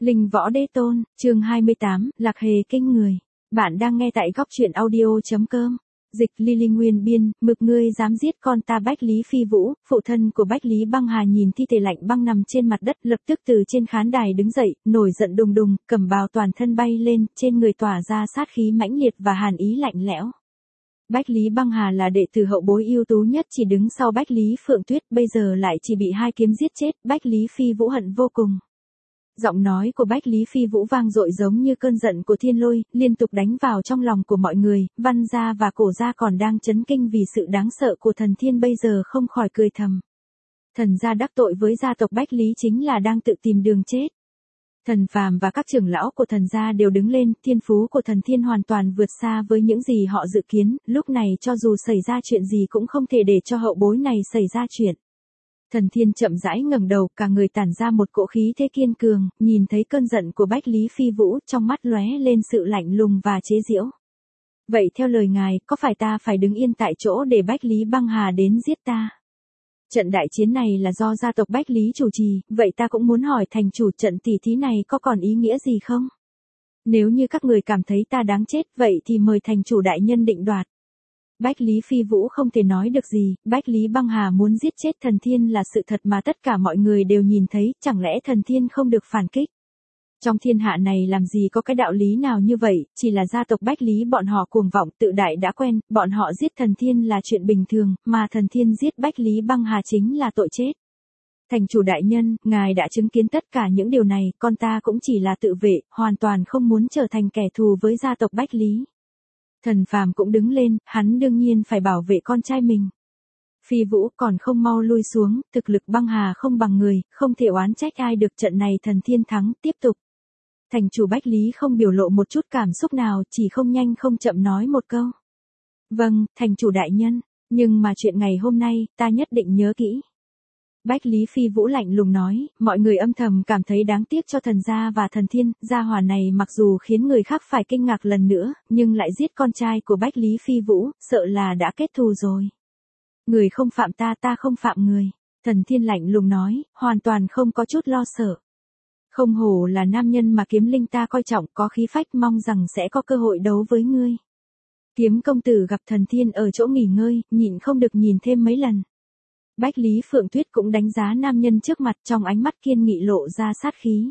Linh võ đế tôn, chương 28, Lạc Hề kinh người. Bạn đang nghe tại góc truyện audio.com. Dịch Lily Nguyên biên, mực ngươi dám giết con ta Bách Lý Phi Vũ, phụ thân của Bách Lý Băng Hà nhìn thi thể lạnh băng nằm trên mặt đất, lập tức từ trên khán đài đứng dậy, nổi giận đùng đùng, cầm bào toàn thân bay lên, trên người tỏa ra sát khí mãnh liệt và hàn ý lạnh lẽo. Bách Lý Băng Hà là đệ tử hậu bối ưu tú nhất, chỉ đứng sau Bách Lý Phượng Tuyết, bây giờ lại chỉ bị hai kiếm giết chết, Bách Lý Phi Vũ hận vô cùng. Giọng nói của Bách Lý Phi Vũ vang dội giống như cơn giận của thiên lôi, liên tục đánh vào trong lòng của mọi người, Văn gia và Cổ gia còn đang chấn kinh vì sự đáng sợ của thần thiên bây giờ không khỏi cười thầm. Thần gia đắc tội với gia tộc Bách Lý chính là đang tự tìm đường chết. Thần Phàm và các trưởng lão của thần gia đều đứng lên, thiên phú của thần thiên hoàn toàn vượt xa với những gì họ dự kiến, lúc này cho dù xảy ra chuyện gì cũng không thể để cho hậu bối này xảy ra chuyện. Thần thiên chậm rãi ngẩng đầu, cả người tản ra một cỗ khí thế kiên cường, nhìn thấy cơn giận của Bách Lý Phi Vũ, trong mắt lóe lên sự lạnh lùng và chế giễu. Vậy theo lời ngài, có phải ta phải đứng yên tại chỗ để Bách Lý Băng Hà đến giết ta? Trận đại chiến này là do gia tộc Bách Lý chủ trì, vậy ta cũng muốn hỏi thành chủ, trận tỷ thí này có còn ý nghĩa gì không? Nếu như các người cảm thấy ta đáng chết, vậy thì mời thành chủ đại nhân định đoạt. Bách Lý Phi Vũ không thể nói được gì, Bách Lý Băng Hà muốn giết chết thần thiên là sự thật mà tất cả mọi người đều nhìn thấy, chẳng lẽ thần thiên không được phản kích? Trong thiên hạ này làm gì có cái đạo lý nào như vậy, chỉ là gia tộc Bách Lý bọn họ cuồng vọng tự đại đã quen, bọn họ giết thần thiên là chuyện bình thường, mà thần thiên giết Bách Lý Băng Hà chính là tội chết. Thành chủ đại nhân, ngài đã chứng kiến tất cả những điều này, con ta cũng chỉ là tự vệ, hoàn toàn không muốn trở thành kẻ thù với gia tộc Bách Lý. Thần Phàm cũng đứng lên, hắn đương nhiên phải bảo vệ con trai mình. Phi Vũ còn không mau lui xuống, thực lực Băng Hà không bằng người, không thể oán trách ai được, trận này thần thiên thắng, tiếp tục. Thành chủ Bách Lý không biểu lộ một chút cảm xúc nào, chỉ không nhanh không chậm nói một câu. Vâng, thành chủ đại nhân, nhưng mà chuyện ngày hôm nay, ta nhất định nhớ kỹ. Bách Lý Phi Vũ lạnh lùng nói, mọi người âm thầm cảm thấy đáng tiếc cho thần gia và thần thiên, gia hỏa này mặc dù khiến người khác phải kinh ngạc lần nữa, nhưng lại giết con trai của Bách Lý Phi Vũ, sợ là đã kết thù rồi. Người không phạm ta, ta không phạm người. Thần thiên lạnh lùng nói, hoàn toàn không có chút lo sợ. Không hổ là nam nhân mà Kiếm Linh ta coi trọng, có khí phách, mong rằng sẽ có cơ hội đấu với ngươi. Kiếm công tử gặp thần thiên ở chỗ nghỉ ngơi, nhịn không được nhìn thêm mấy lần. Bách Lý Phượng Tuyết cũng đánh giá nam nhân trước mặt, trong ánh mắt kiên nghị lộ ra sát khí.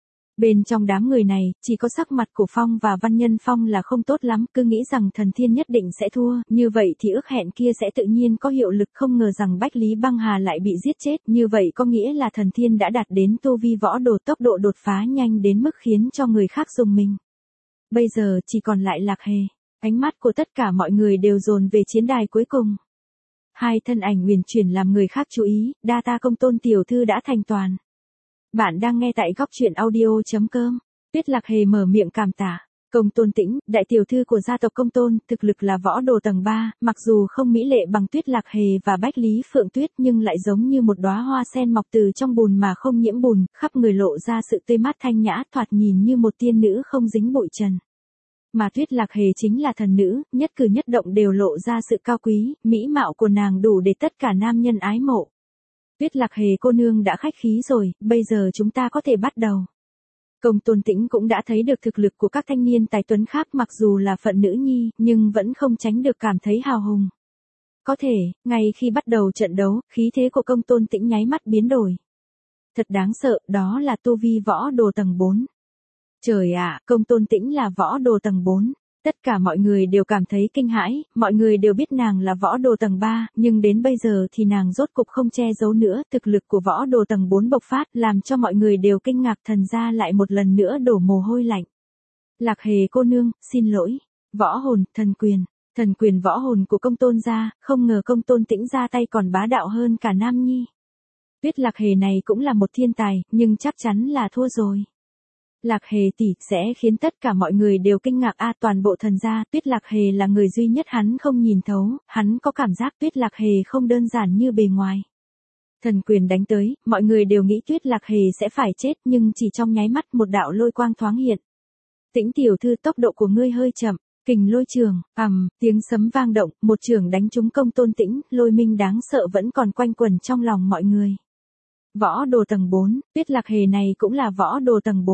Bên trong đám người này, chỉ có sắc mặt của Phong và Văn Nhân Phong là không tốt lắm, cứ nghĩ rằng thần thiên nhất định sẽ thua, như vậy thì ước hẹn kia sẽ tự nhiên có hiệu lực, không ngờ rằng Bách Lý Băng Hà lại bị giết chết, như vậy có nghĩa là thần thiên đã đạt đến tu vi võ đồ, tốc độ đột phá nhanh đến mức khiến cho người khác rùng mình. Bây giờ chỉ còn lại Lạc Hề, ánh mắt của tất cả mọi người đều dồn về chiến đài cuối cùng. Hai thân ảnh huyền chuyển làm người khác chú ý, đa ta công tôn tiểu thư đã thành toàn. Bạn đang nghe tại góc truyện audio.com. Tuyết Lạc Hề mở miệng cảm tạ. Công tôn Tĩnh, đại tiểu thư của gia tộc Công tôn, thực lực là võ đồ tầng 3, mặc dù không mỹ lệ bằng Tuyết Lạc Hề và Bách Lý Phượng Tuyết nhưng lại giống như một đóa hoa sen mọc từ trong bùn mà không nhiễm bùn, khắp người lộ ra sự tươi mát thanh nhã, thoạt nhìn như một tiên nữ không dính bụi trần. Mà Tuyết Lạc Hề chính là thần nữ, nhất cử nhất động đều lộ ra sự cao quý, mỹ mạo của nàng đủ để tất cả nam nhân ái mộ. Tuyết Lạc Hề cô nương đã khách khí rồi, bây giờ chúng ta có thể bắt đầu. Công tôn Tĩnh cũng đã thấy được thực lực của các thanh niên tài tuấn khác, mặc dù là phận nữ nhi, nhưng vẫn không tránh được cảm thấy hào hùng. Có thể, ngay khi bắt đầu trận đấu, khí thế của công tôn Tĩnh nháy mắt biến đổi. Thật đáng sợ, đó là tu vi võ đồ tầng 4. Trời ạ, công tôn Tĩnh là võ đồ tầng 4. Tất cả mọi người đều cảm thấy kinh hãi, mọi người đều biết nàng là võ đồ tầng 3, nhưng đến bây giờ thì nàng rốt cục không che giấu nữa, thực lực của võ đồ tầng 4 bộc phát, làm cho mọi người đều kinh ngạc, thần gia lại một lần nữa đổ mồ hôi lạnh. Lạc Hề cô nương, xin lỗi. Võ hồn, thần quyền võ hồn của công tôn gia, không ngờ công tôn Tĩnh ra tay còn bá đạo hơn cả Nam Nhi. Tuyết Lạc Hề này cũng là một thiên tài, nhưng chắc chắn là thua rồi. Lạc Hề tỷ sẽ khiến tất cả mọi người đều kinh ngạc, toàn bộ thần gia, Tuyết Lạc Hề là người duy nhất hắn không nhìn thấu, hắn có cảm giác Tuyết Lạc Hề không đơn giản như bề ngoài. Thần quyền đánh tới, mọi người đều nghĩ Tuyết Lạc Hề sẽ phải chết, nhưng chỉ trong nháy mắt một đạo lôi quang thoáng hiện. Tĩnh tiểu thư, tốc độ của ngươi hơi chậm. Kình lôi trường, tiếng sấm vang động, một trường đánh trúng công tôn Tĩnh, lôi minh đáng sợ vẫn còn quanh quẩn trong lòng mọi người. Võ đồ tầng 4, Tuyết Lạc Hề này cũng là võ đồ tầng 4.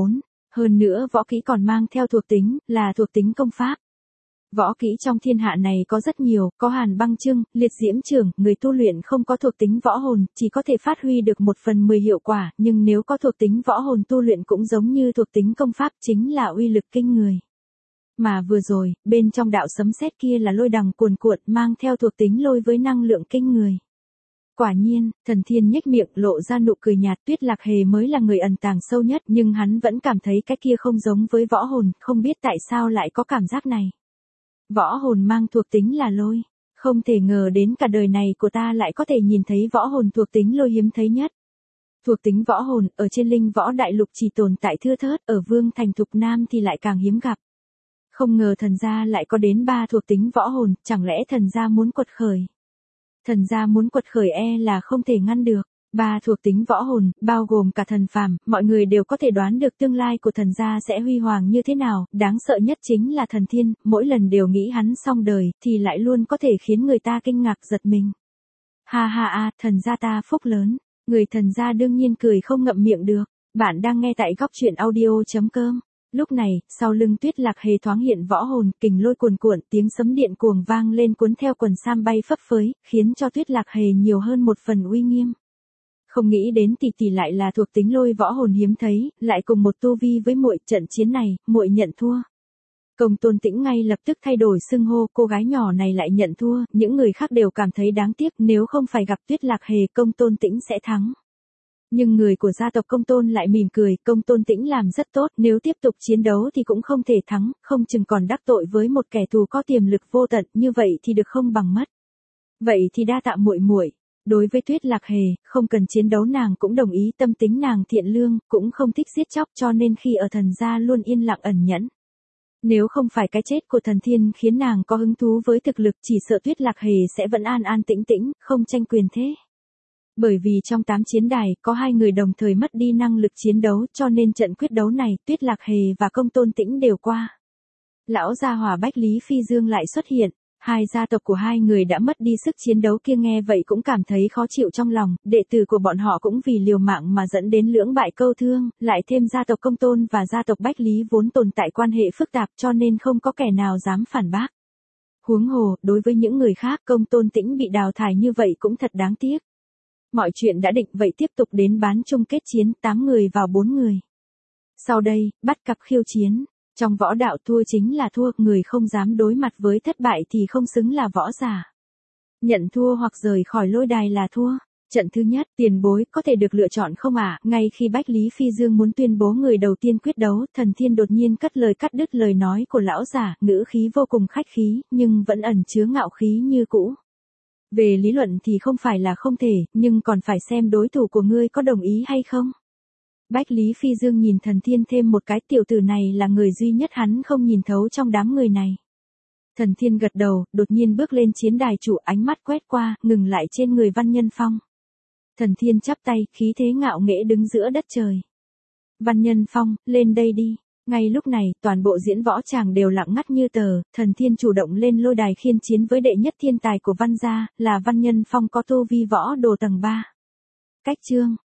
Hơn nữa võ kỹ còn mang theo thuộc tính, là thuộc tính công pháp. Võ kỹ trong thiên hạ này có rất nhiều, có hàn băng chưng, liệt diễm chưởng, người tu luyện không có thuộc tính võ hồn, chỉ có thể phát huy được 1/10 hiệu quả, nhưng nếu có thuộc tính võ hồn tu luyện cũng giống như thuộc tính công pháp, chính là uy lực kinh người. Mà vừa rồi, bên trong đạo sấm sét kia là lôi đằng cuồn cuộn mang theo thuộc tính lôi với năng lượng kinh người. Quả nhiên, Thần Thiên nhếch miệng lộ ra nụ cười nhạt, Tuyết Lạc Hề mới là người ẩn tàng sâu nhất, nhưng hắn vẫn cảm thấy cái kia không giống với võ hồn, không biết tại sao lại có cảm giác này. Võ hồn mang thuộc tính là lôi, không thể ngờ đến cả đời này của ta lại có thể nhìn thấy võ hồn thuộc tính lôi hiếm thấy nhất. Thuộc tính võ hồn, ở trên linh võ đại lục chỉ tồn tại thưa thớt, ở Vương Thành Thục Nam thì lại càng hiếm gặp. Không ngờ thần gia lại có đến 3 thuộc tính võ hồn, chẳng lẽ thần gia muốn quật khởi? Thần gia muốn quật khởi là không thể ngăn được. 3 thuộc tính võ hồn, bao gồm cả thần phàm, mọi người đều có thể đoán được tương lai của thần gia sẽ huy hoàng như thế nào, đáng sợ nhất chính là Thần Thiên, mỗi lần đều nghĩ hắn xong đời, thì lại luôn có thể khiến người ta kinh ngạc giật mình. Ha ha a, thần gia ta phúc lớn, người thần gia đương nhiên cười không ngậm miệng được. Bạn đang nghe tại góc truyện audio.com. Lúc này, sau lưng Tuyết Lạc Hề thoáng hiện võ hồn, kình lôi cuồn cuộn, tiếng sấm điện cuồng vang lên cuốn theo quần sam bay phấp phới, khiến cho Tuyết Lạc Hề nhiều hơn một phần uy nghiêm. Không nghĩ đến tỷ tỷ lại là thuộc tính lôi võ hồn hiếm thấy, lại cùng một tu vi với muội, trận chiến này, muội nhận thua. Công Tôn Tĩnh ngay lập tức thay đổi xưng hô, cô gái nhỏ này lại nhận thua, những người khác đều cảm thấy đáng tiếc, nếu không phải gặp Tuyết Lạc Hề, Công Tôn Tĩnh sẽ thắng. Nhưng người của gia tộc Công Tôn lại mỉm cười, Công Tôn Tĩnh làm rất tốt, nếu tiếp tục chiến đấu thì cũng không thể thắng, không chừng còn đắc tội với một kẻ thù có tiềm lực vô tận, như vậy thì được không bằng mất. Vậy thì đa tạ muội muội. Đối với Tuyết Lạc Hề, không cần chiến đấu nàng cũng đồng ý, tâm tính nàng thiện lương, cũng không thích giết chóc, cho nên khi ở thần gia luôn yên lặng ẩn nhẫn. Nếu không phải cái chết của Thần Thiên khiến nàng có hứng thú với thực lực, chỉ sợ Tuyết Lạc Hề sẽ vẫn an an tĩnh tĩnh, không tranh quyền thế. Bởi vì trong 8 chiến đài, có 2 người đồng thời mất đi năng lực chiến đấu, cho nên trận quyết đấu này, Tuyết Lạc Hề và Công Tôn Tĩnh đều qua. Lão gia hỏa Bách Lý Phi Dương lại xuất hiện. Hai gia tộc của hai người đã mất đi sức chiến đấu kia nghe vậy cũng cảm thấy khó chịu trong lòng, đệ tử của bọn họ cũng vì liều mạng mà dẫn đến lưỡng bại câu thương, lại thêm gia tộc Công Tôn và gia tộc Bách Lý vốn tồn tại quan hệ phức tạp cho nên không có kẻ nào dám phản bác. Huống hồ, đối với những người khác Công Tôn Tĩnh bị đào thải như vậy cũng thật đáng tiếc. Mọi chuyện đã định vậy tiếp tục đến bán chung kết chiến, 8 người vào 4 người. Sau đây, bắt cặp khiêu chiến. Trong võ đạo thua chính là thua, người không dám đối mặt với thất bại thì không xứng là võ giả. Nhận thua hoặc rời khỏi lôi đài là thua. Trận thứ nhất, tiền bối có thể được lựa chọn không ạ? Ngay khi Bách Lý Phi Dương muốn tuyên bố người đầu tiên quyết đấu, Thần Thiên đột nhiên cất lời cắt đứt lời nói của lão giả, ngữ khí vô cùng khách khí, nhưng vẫn ẩn chứa ngạo khí như cũ. Về lý luận thì không phải là không thể, nhưng còn phải xem đối thủ của ngươi có đồng ý hay không. Bách Lý Phi Dương nhìn Thần Thiên thêm một cái, tiểu tử này là người duy nhất hắn không nhìn thấu trong đám người này. Thần Thiên gật đầu, đột nhiên bước lên chiến đài chủ, ánh mắt quét qua, ngừng lại trên người Văn Nhân Phong. Thần Thiên chắp tay, khí thế ngạo nghễ đứng giữa đất trời. Văn Nhân Phong, lên đây đi. Ngay lúc này, toàn bộ diễn võ tràng đều lặng ngắt như tờ, Thần Thiên chủ động lên lôi đài khiên chiến với đệ nhất thiên tài của Văn gia, là Văn Nhân Phong có tu vi võ đồ tầng 3. Cách chương